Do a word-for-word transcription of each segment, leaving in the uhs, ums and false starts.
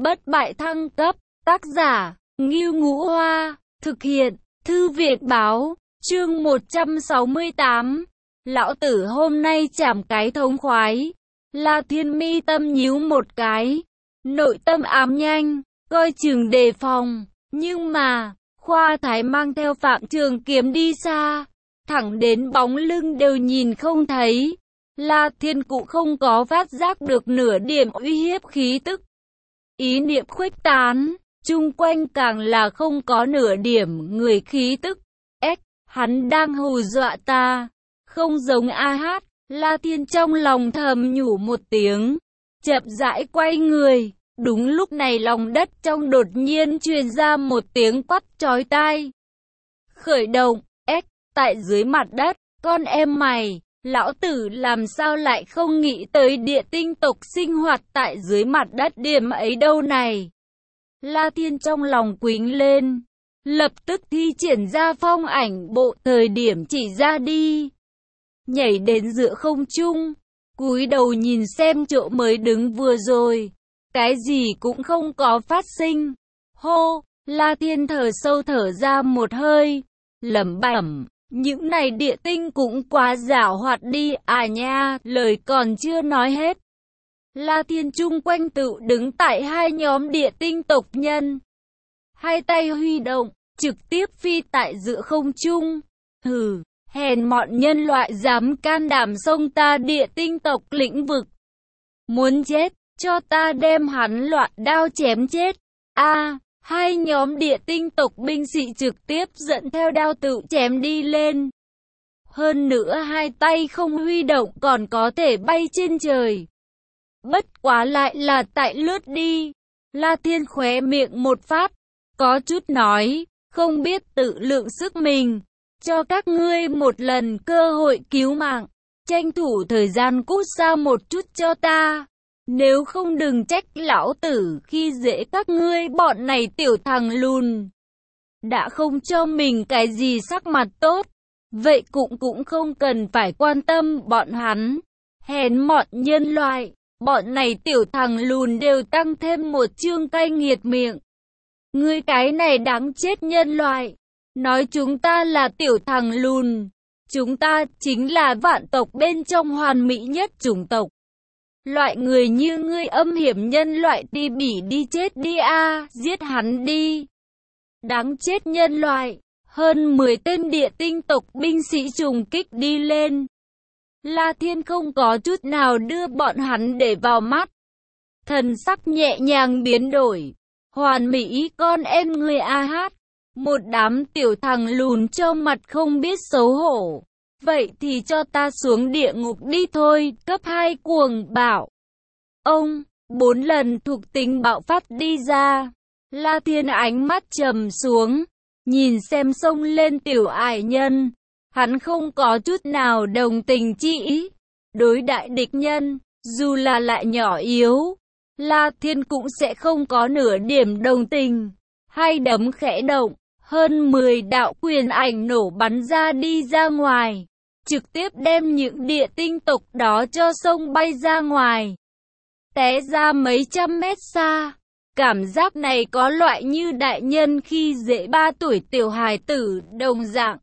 bất bại thăng cấp, tác giả, Ngưu Ngũ Hoa, thực hiện, Thư viện Báo, chương một trăm sáu mươi tám. Lão tử hôm nay chảm cái thống khoái. La Thiên mi tâm nhíu một cái, nội tâm ám nhanh, coi chừng đề phòng, nhưng mà, Khoa Thái mang theo Phạm Trường Kiếm đi xa, thẳng đến bóng lưng đều nhìn không thấy. La Thiên cũng không có phát giác được nửa điểm uy hiếp khí tức. Ý niệm khuếch tán, chung quanh càng là không có nửa điểm người khí tức. Ếch, hắn đang hù dọa ta, không giống a hát. La Thiên trong lòng thầm nhủ một tiếng, chậm rãi quay người. Đúng lúc này lòng đất trong đột nhiên truyền ra một tiếng quát chói tai. Khởi động, ếch, tại dưới mặt đất, con em mày, lão tử làm sao lại không nghĩ tới địa tinh tộc sinh hoạt tại dưới mặt đất điểm ấy đâu này. La Thiên trong lòng quính lên, lập tức thi triển ra phong ảnh bộ thời điểm chỉ ra đi. Nhảy đến giữa không trung, cúi đầu nhìn xem chỗ mới đứng vừa rồi. Cái gì cũng không có phát sinh. Hô, La Thiên thở sâu thở ra một hơi, lẩm bẩm, những này địa tinh cũng quá giảo hoạt đi à nha, lời còn chưa nói hết. La Thiên chung quanh tự đứng tại hai nhóm địa tinh tộc nhân. Hai tay huy động, trực tiếp phi tại giữa không trung. Hừ, hèn mọn nhân loại dám can đảm xông ta địa tinh tộc lĩnh vực. Muốn chết, cho ta đem hắn loạn đao chém chết. A, à, hai nhóm địa tinh tộc binh sĩ trực tiếp dẫn theo đao tự chém đi lên. Hơn nữa hai tay không huy động còn có thể bay trên trời. Bất quá lại là tại lướt đi. La Thiên khóe miệng một phát, có chút nói, không biết tự lượng sức mình. Cho các ngươi một lần cơ hội cứu mạng, tranh thủ thời gian cút xa một chút cho ta. Nếu không đừng trách lão tử khi dễ các ngươi bọn này tiểu thằng lùn. Đã không cho mình cái gì sắc mặt tốt, vậy cũng cũng không cần phải quan tâm bọn hắn. Hèn mọn nhân loại, bọn này tiểu thằng lùn đều tăng thêm một chương cay nghiệt miệng. Ngươi cái này đáng chết nhân loại, nói chúng ta là tiểu thằng lùn, chúng ta chính là vạn tộc bên trong hoàn mỹ nhất chủng tộc. Loại người như ngươi âm hiểm nhân loại đi bỉ đi chết đi a, à, giết hắn đi. Đáng chết nhân loại, hơn mười tên địa tinh tộc binh sĩ trùng kích đi lên. La Thiên không có chút nào đưa bọn hắn để vào mắt. Thần sắc nhẹ nhàng biến đổi, hoàn mỹ con em người a hát. Một đám tiểu thằng lùn cho mặt không biết xấu hổ. Vậy thì cho ta xuống địa ngục đi thôi, cấp hai cuồng bạo. Ông, bốn lần thuộc tính bạo phát đi ra. La Thiên ánh mắt trầm xuống, nhìn xem xông lên tiểu ải nhân. Hắn không có chút nào đồng tình chi ý. Đối đại địch nhân, dù là lại nhỏ yếu, La Thiên cũng sẽ không có nửa điểm đồng tình. Hai đấm khẽ động, hơn mười đạo quyền ảnh nổ bắn ra đi ra ngoài, trực tiếp đem những địa tinh tộc đó cho sông bay ra ngoài, té ra mấy trăm mét xa. Cảm giác này có loại như đại nhân khi dễ ba tuổi tiểu hài tử đồng dạng.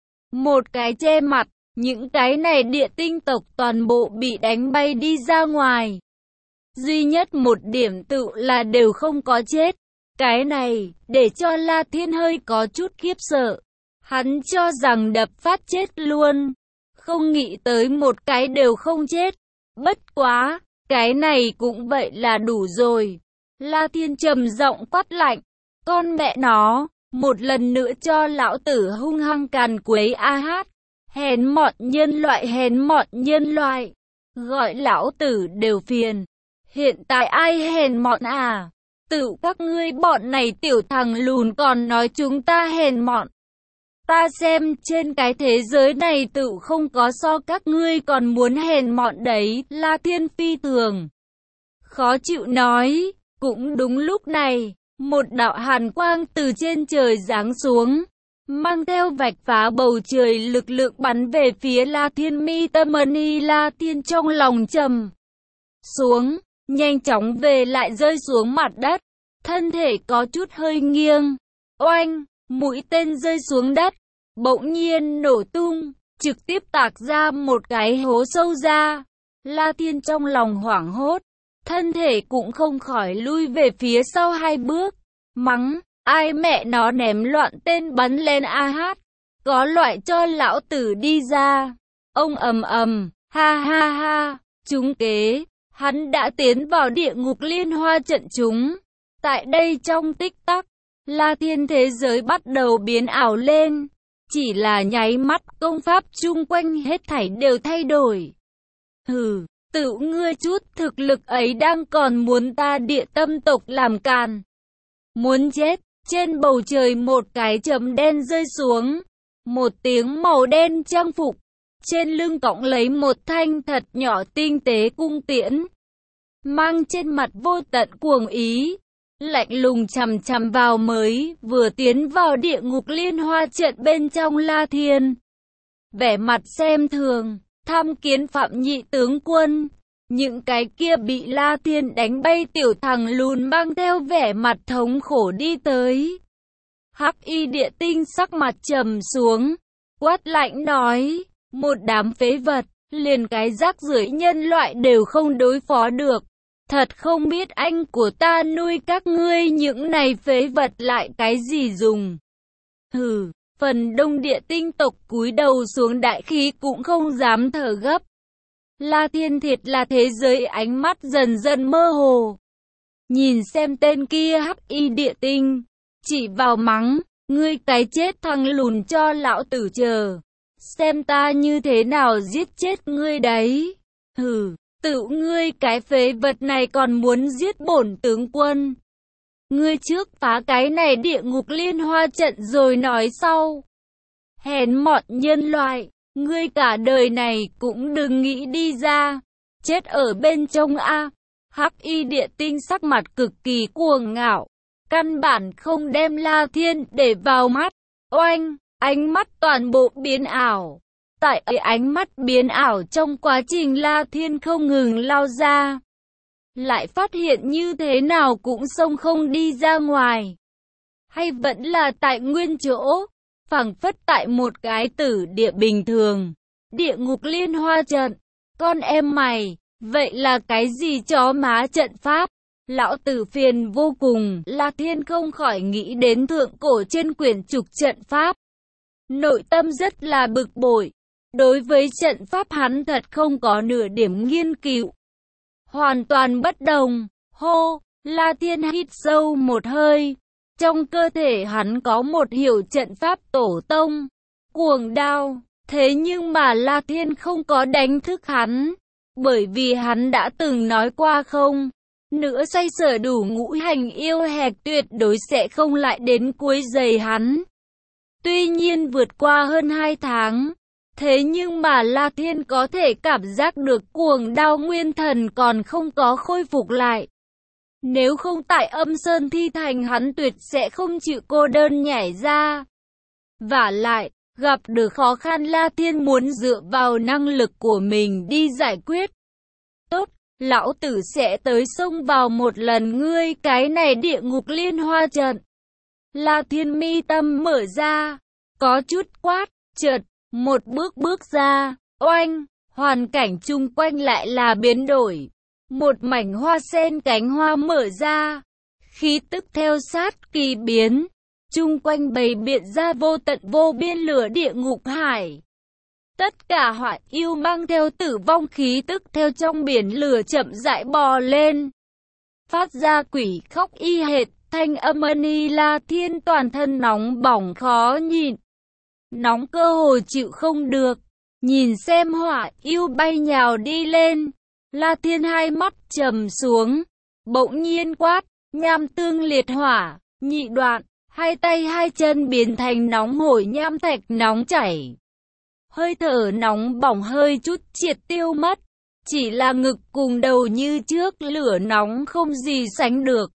Một cái che mặt, những cái này địa tinh tộc toàn bộ bị đánh bay đi ra ngoài. Duy nhất một điểm tự là đều không có chết. Cái này, để cho La Thiên hơi có chút khiếp sợ. Hắn cho rằng đập phát chết luôn. Không nghĩ tới một cái đều không chết. Bất quá, cái này cũng vậy là đủ rồi. La Thiên trầm giọng quát lạnh. Con mẹ nó, một lần nữa cho lão tử hung hăng càn quấy a hát. Hèn mọn nhân loại, hèn mọn nhân loại. Gọi lão tử đều phiền. Hiện tại ai hèn mọn à? Tự các ngươi bọn này tiểu thằng lùn còn nói chúng ta hèn mọn. Ta xem trên cái thế giới này tự không có so các ngươi còn muốn hèn mọn đấy. La Thiên phi thường khó chịu nói. Cũng đúng lúc này, một đạo hàn quang từ trên trời giáng xuống, mang theo vạch phá bầu trời lực lượng bắn về phía La Thiên mi tâm mani. La Thiên trong lòng trầm xuống, nhanh chóng về lại rơi xuống mặt đất. thân thể có chút hơi nghiêng. Oanh, mũi tên rơi xuống đất, bỗng nhiên nổ tung, trực tiếp tạc ra một cái hố sâu ra. La Thiên trong lòng hoảng hốt, thân thể cũng không khỏi lui về phía sau hai bước, mắng, ai mẹ nó ném loạn tên bắn lên a hát, có loại cho lão tử đi ra. Ông ầm ầm, ha ha ha, trúng kế, hắn đã tiến vào địa ngục liên hoa trận chúng. Tại đây trong tích tắc, La Thiên thế giới bắt đầu biến ảo lên, chỉ là nháy mắt công pháp chung quanh hết thảy đều thay đổi. Hừ, tự ngươi chút thực lực ấy đang còn muốn ta địa tâm tộc làm càn. Muốn chết, trên bầu trời một cái chấm đen rơi xuống, một tiếng màu đen trang phục, trên lưng cõng lấy một thanh thật nhỏ tinh tế cung tiễn, mang trên mặt vô tận cuồng ý, lạnh lùng chằm chằm vào mới vừa tiến vào địa ngục liên hoa trận bên trong La Thiên. Vẻ mặt xem thường, tham kiến Phạm Nhị tướng quân. Những cái kia bị La Thiên đánh bay tiểu thằng lùn mang theo vẻ mặt thống khổ đi tới. Hắc y địa tinh sắc mặt trầm xuống, quát lạnh nói, một đám phế vật, liền cái rác rưởi nhân loại đều không đối phó được. Thật không biết anh của ta nuôi các ngươi những này phế vật lại cái gì dùng. Hừ, phần đông địa tinh tộc cúi đầu xuống đại khí cũng không dám thở gấp. La Thiên thiệt là thế giới ánh mắt dần dần mơ hồ. Nhìn xem tên kia hắc y địa tinh, chỉ vào mắng, ngươi cái chết thằng lùn cho lão tử chờ. Xem ta như thế nào giết chết ngươi đấy. Hừ, tự ngươi cái phế vật này còn muốn giết bổn tướng quân. Ngươi trước phá cái này địa ngục liên hoa trận rồi nói sau. Hèn mọn nhân loại, ngươi cả đời này cũng đừng nghĩ đi ra, chết ở bên trong a. Hắc y địa tinh sắc mặt cực kỳ cuồng ngạo, căn bản không đem La Thiên để vào mắt. Oanh, ánh mắt toàn bộ biến ảo. Tại ánh mắt biến ảo trong quá trình La Thiên không ngừng lao ra, lại phát hiện như thế nào cũng xông không đi ra ngoài. Hay vẫn là tại nguyên chỗ, phảng phất tại một cái tử địa bình thường. Địa ngục liên hoa trận, con em mày, vậy là cái gì chó má trận pháp? Lão tử phiền vô cùng, La Thiên không khỏi nghĩ đến thượng cổ trên quyển trục trận pháp. Nội tâm rất là bực bội. Đối với trận pháp hắn thật không có nửa điểm nghiên cứu. Hoàn toàn bất đồng. Hô, La Thiên hít sâu một hơi. Trong cơ thể hắn có một hiểu trận pháp tổ tông, cuồng đao. Thế nhưng mà La Thiên không có đánh thức hắn. Bởi vì hắn đã từng nói qua không. Nữa say sở đủ ngũ hành yêu hẹp tuyệt đối sẽ không lại đến cuối giày hắn. Tuy nhiên vượt qua hơn hai tháng. Thế nhưng mà La Thiên có thể cảm giác được cuồng đao nguyên thần còn không có khôi phục lại. Nếu không tại âm sơn thi thành hắn tuyệt sẽ không chịu cô đơn nhảy ra. Vả lại, gặp được khó khăn La Thiên muốn dựa vào năng lực của mình đi giải quyết. Tốt, lão tử sẽ tới xông vào một lần ngươi cái này địa ngục liên hoa trận. La Thiên mi tâm mở ra, có chút quát, chợt. Một bước bước ra, oanh, hoàn cảnh chung quanh lại là biến đổi. Một mảnh hoa sen cánh hoa mở ra, khí tức theo sát kỳ biến. Chung quanh bày biện ra vô tận vô biên lửa địa ngục hải. Tất cả hỏa yêu mang theo tử vong khí tức theo trong biển lửa chậm rãi bò lên. Phát ra quỷ khóc y hệt, thanh âm ni La Thiên toàn thân nóng bỏng khó nhịn. Nóng cơ hồ chịu không được, nhìn xem hỏa yêu bay nhào đi lên, La Thiên hai mắt trầm xuống, bỗng nhiên quát, nham tương liệt hỏa, nhị đoạn, hai tay hai chân biến thành nóng hổi nham thạch nóng chảy. Hơi thở nóng bỏng hơi chút triệt tiêu mất, chỉ là ngực cùng đầu như trước lửa nóng không gì sánh được.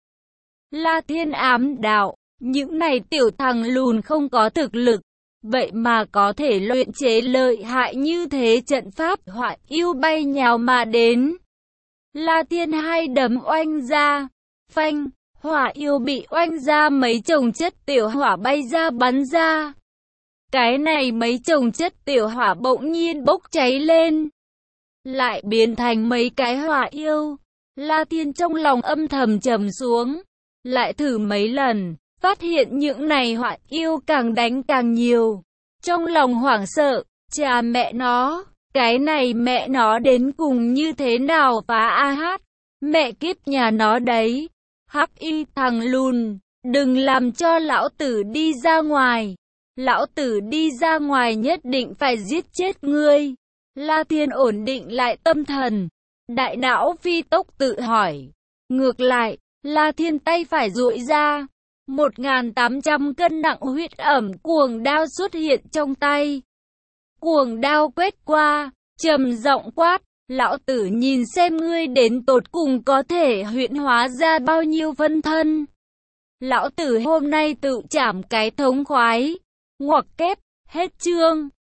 La Thiên ám đạo, những này tiểu thằng lùn không có thực lực. Vậy mà có thể luyện chế lợi hại như thế trận pháp hỏa yêu bay nhào mà đến. La Thiên hai đấm oanh ra, phanh, Hỏa yêu bị oanh ra mấy chồng chất tiểu hỏa bay ra bắn ra. Cái này mấy chồng chất tiểu hỏa bỗng nhiên bốc cháy lên, lại biến thành mấy cái hỏa yêu. La Thiên trong lòng âm thầm trầm xuống, lại thử mấy lần, phát hiện những này hỏa yêu càng đánh càng nhiều. Trong lòng hoảng sợ, cha mẹ nó, cái này mẹ nó đến cùng như thế nào phá a hát, mẹ kiếp nhà nó đấy. Hắc y thằng lùn, đừng làm cho lão tử đi ra ngoài. Lão tử đi ra ngoài nhất định phải giết chết ngươi. La Thiên ổn định lại tâm thần, đại não phi tốc tự hỏi. Ngược lại, La Thiên tay phải duỗi ra, một nghìn tám trăm cân nặng huyết ẩm cuồng đao xuất hiện trong tay. Cuồng đao quét qua, trầm giọng quát, lão tử nhìn xem ngươi đến tột cùng có thể huyễn hóa ra bao nhiêu phân thân. Lão tử hôm nay tự chảm cái thống khoái. Ngoặc kép, hết chương.